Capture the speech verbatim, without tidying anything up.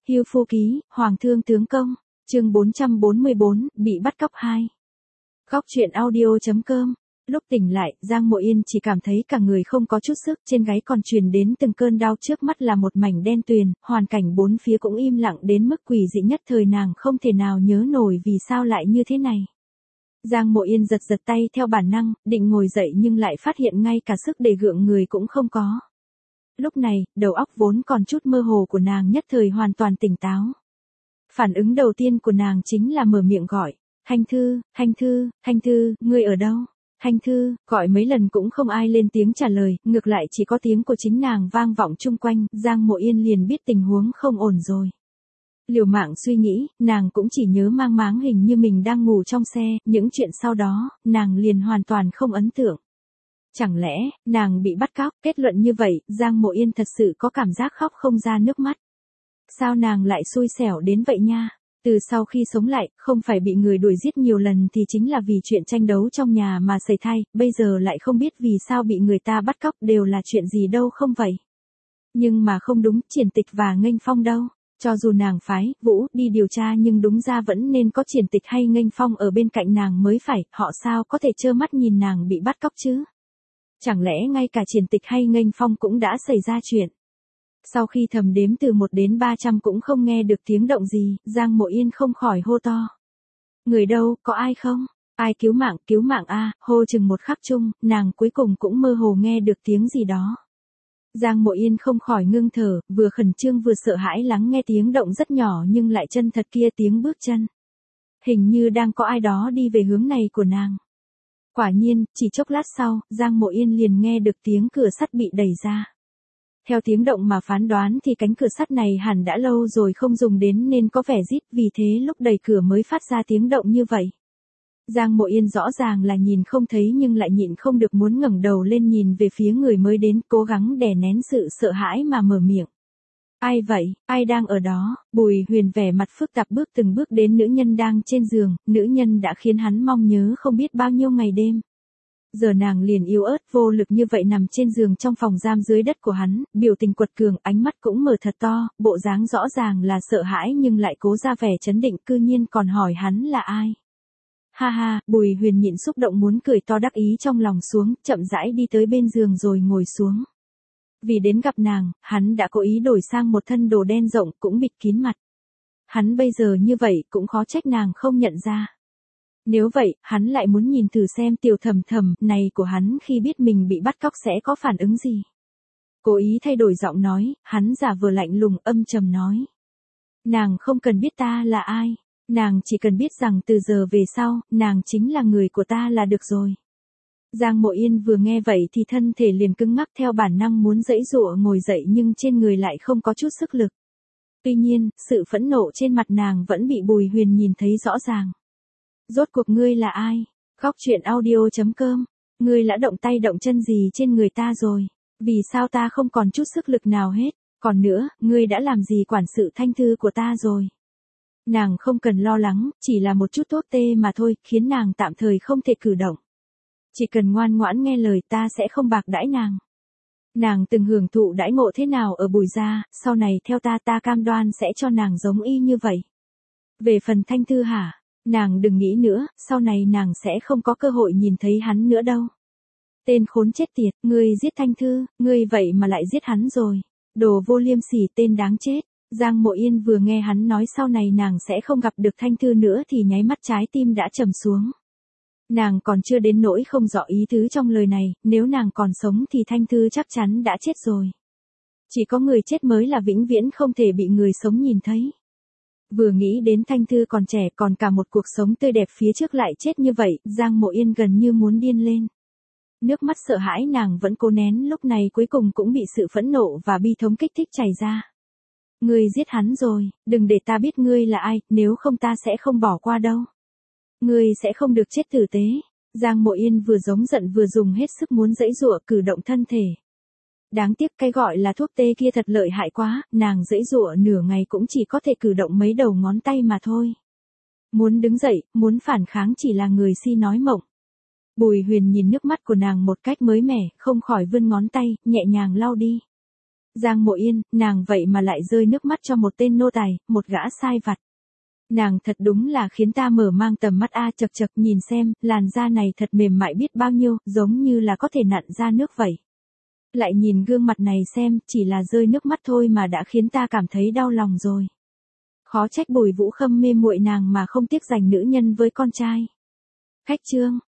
Hưu Phu Ký, Hoàng Thương Tướng Công, chương bốn trăm bốn mươi bốn, bị bắt cóc hai. Góc truyện audio.com. Lúc tỉnh lại, Giang Mộ Yên chỉ cảm thấy cả người không có chút sức, trên gáy còn truyền đến từng cơn đau, trước mắt là một mảnh đen tuyền, hoàn cảnh bốn phía cũng im lặng đến mức quỷ dị nhất thời, nàng không thể nào nhớ nổi vì sao lại như thế này. Giang Mộ Yên giật giật tay theo bản năng, định ngồi dậy nhưng lại phát hiện ngay cả sức để gượng người cũng không có. Lúc này, đầu óc vốn còn chút mơ hồ của nàng nhất thời hoàn toàn tỉnh táo. Phản ứng đầu tiên của nàng chính là mở miệng gọi, Thanh Thư, Thanh Thư, Thanh Thư, ngươi ở đâu? Thanh Thư, gọi mấy lần cũng không ai lên tiếng trả lời, ngược lại chỉ có tiếng của chính nàng vang vọng chung quanh, Giang Mộ Yên liền biết tình huống không ổn rồi. Liều mạng suy nghĩ, nàng cũng chỉ nhớ mang máng hình như mình đang ngủ trong xe, những chuyện sau đó, nàng liền hoàn toàn không ấn tượng. Chẳng lẽ, nàng bị bắt cóc, kết luận như vậy, Giang Mộ Yên thật sự có cảm giác khóc không ra nước mắt. Sao nàng lại xui xẻo đến vậy nha? Từ sau khi sống lại, không phải bị người đuổi giết nhiều lần thì chính là vì chuyện tranh đấu trong nhà mà sẩy thai, bây giờ lại không biết vì sao bị người ta bắt cóc, đều là chuyện gì đâu không vậy? Nhưng mà không đúng, Triển Tịch và Nghênh Phong đâu? Cho dù nàng phái Vũ đi điều tra nhưng đúng ra vẫn nên có Triển Tịch hay Nghênh Phong ở bên cạnh nàng mới phải, họ sao có thể trơ mắt nhìn nàng bị bắt cóc chứ? Chẳng lẽ ngay cả Triển Tịch hay Nghênh Phong cũng đã xảy ra chuyện? Sau khi thầm đếm từ một đến ba trăm cũng không nghe được tiếng động gì, Giang Mộ Yên không khỏi hô to. Người đâu, có ai không? Ai cứu mạng, cứu mạng a, hô chừng một khắc chung, nàng cuối cùng cũng mơ hồ nghe được tiếng gì đó. Giang Mộ Yên không khỏi ngưng thở, vừa khẩn trương vừa sợ hãi lắng nghe tiếng động rất nhỏ nhưng lại chân thật kia, tiếng bước chân. Hình như đang có ai đó đi về hướng này của nàng. Quả nhiên, chỉ chốc lát sau, Giang Mộ Yên liền nghe được tiếng cửa sắt bị đẩy ra. Theo tiếng động mà phán đoán thì cánh cửa sắt này hẳn đã lâu rồi không dùng đến nên có vẻ rít, vì thế lúc đẩy cửa mới phát ra tiếng động như vậy. Giang Mộ Yên rõ ràng là nhìn không thấy nhưng lại nhịn không được muốn ngẩng đầu lên nhìn về phía người mới đến, cố gắng đè nén sự sợ hãi mà mở miệng. Ai vậy, ai đang ở đó? Bùi Huyền vẻ mặt phức tạp bước từng bước đến nữ nhân đang trên giường, nữ nhân đã khiến hắn mong nhớ không biết bao nhiêu ngày đêm. Giờ nàng liền yếu ớt vô lực như vậy nằm trên giường trong phòng giam dưới đất của hắn, biểu tình quật cường, ánh mắt cũng mở thật to, bộ dáng rõ ràng là sợ hãi nhưng lại cố ra vẻ trấn định, cư nhiên còn hỏi hắn là ai. Ha ha, Bùi Huyền nhịn xúc động muốn cười to đắc ý trong lòng xuống, chậm rãi đi tới bên giường rồi ngồi xuống. Vì đến gặp nàng, hắn đã cố ý đổi sang một thân đồ đen rộng cũng bịt kín mặt. Hắn bây giờ như vậy cũng khó trách nàng không nhận ra. Nếu vậy, hắn lại muốn nhìn thử xem Tiểu Thầm Thầm này của hắn khi biết mình bị bắt cóc sẽ có phản ứng gì. Cố ý thay đổi giọng nói, hắn giả vờ lạnh lùng âm trầm nói. Nàng không cần biết ta là ai, nàng chỉ cần biết rằng từ giờ về sau, nàng chính là người của ta là được rồi. Giang Mộ Yên vừa nghe vậy thì thân thể liền cứng ngắc, theo bản năng muốn giãy giụa ngồi dậy nhưng trên người lại không có chút sức lực. Tuy nhiên, sự phẫn nộ trên mặt nàng vẫn bị Bùi Huyền nhìn thấy rõ ràng. Rốt cuộc ngươi là ai? Góc truyện audio.com. Ngươi đã động tay động chân gì trên người ta rồi? Vì sao ta không còn chút sức lực nào hết? Còn nữa, ngươi đã làm gì quản sự Thanh Thư của ta rồi? Nàng không cần lo lắng, chỉ là một chút thuốc tê mà thôi, khiến nàng tạm thời không thể cử động. Chỉ cần ngoan ngoãn nghe lời ta sẽ không bạc đãi nàng. Nàng từng hưởng thụ đãi ngộ thế nào ở Bùi gia, sau này theo ta ta cam đoan sẽ cho nàng giống y như vậy. Về phần Thanh Thư hả? Nàng đừng nghĩ nữa, sau này nàng sẽ không có cơ hội nhìn thấy hắn nữa đâu. Tên khốn chết tiệt, ngươi giết Thanh Thư, ngươi vậy mà lại giết hắn rồi. Đồ vô liêm sỉ, tên đáng chết. Giang Mộ Yên vừa nghe hắn nói sau này nàng sẽ không gặp được Thanh Thư nữa thì nháy mắt trái tim đã trầm xuống. Nàng còn chưa đến nỗi không rõ ý tứ trong lời này, nếu nàng còn sống thì Thanh Thư chắc chắn đã chết rồi. Chỉ có người chết mới là vĩnh viễn không thể bị người sống nhìn thấy. Vừa nghĩ đến Thanh Thư còn trẻ còn cả một cuộc sống tươi đẹp phía trước lại chết như vậy, Giang Mộ Yên gần như muốn điên lên. Nước mắt sợ hãi nàng vẫn cố nén lúc này cuối cùng cũng bị sự phẫn nộ và bi thống kích thích chảy ra. Ngươi giết hắn rồi, đừng để ta biết ngươi là ai, nếu không ta sẽ không bỏ qua đâu. Ngươi sẽ không được chết tử tế. Giang Mộ Yên vừa giống giận vừa dùng hết sức muốn giãy giụa cử động thân thể. Đáng tiếc cái gọi là thuốc tê kia thật lợi hại quá, nàng giãy giụa nửa ngày cũng chỉ có thể cử động mấy đầu ngón tay mà thôi. Muốn đứng dậy, muốn phản kháng chỉ là người si nói mộng. Bùi Huyền nhìn nước mắt của nàng một cách mới mẻ, không khỏi vươn ngón tay, nhẹ nhàng lau đi. Giang Mộ Yên, nàng vậy mà lại rơi nước mắt cho một tên nô tài, một gã sai vặt. Nàng thật đúng là khiến ta mở mang tầm mắt a, chật chật, nhìn xem, làn da này thật mềm mại biết bao nhiêu, giống như là có thể nặn ra nước vậy. Lại nhìn gương mặt này xem, chỉ là rơi nước mắt thôi mà đã khiến ta cảm thấy đau lòng rồi. Khó trách Bùi Vũ Khâm mê muội nàng mà không tiếc giành nữ nhân với con trai. Khách trương.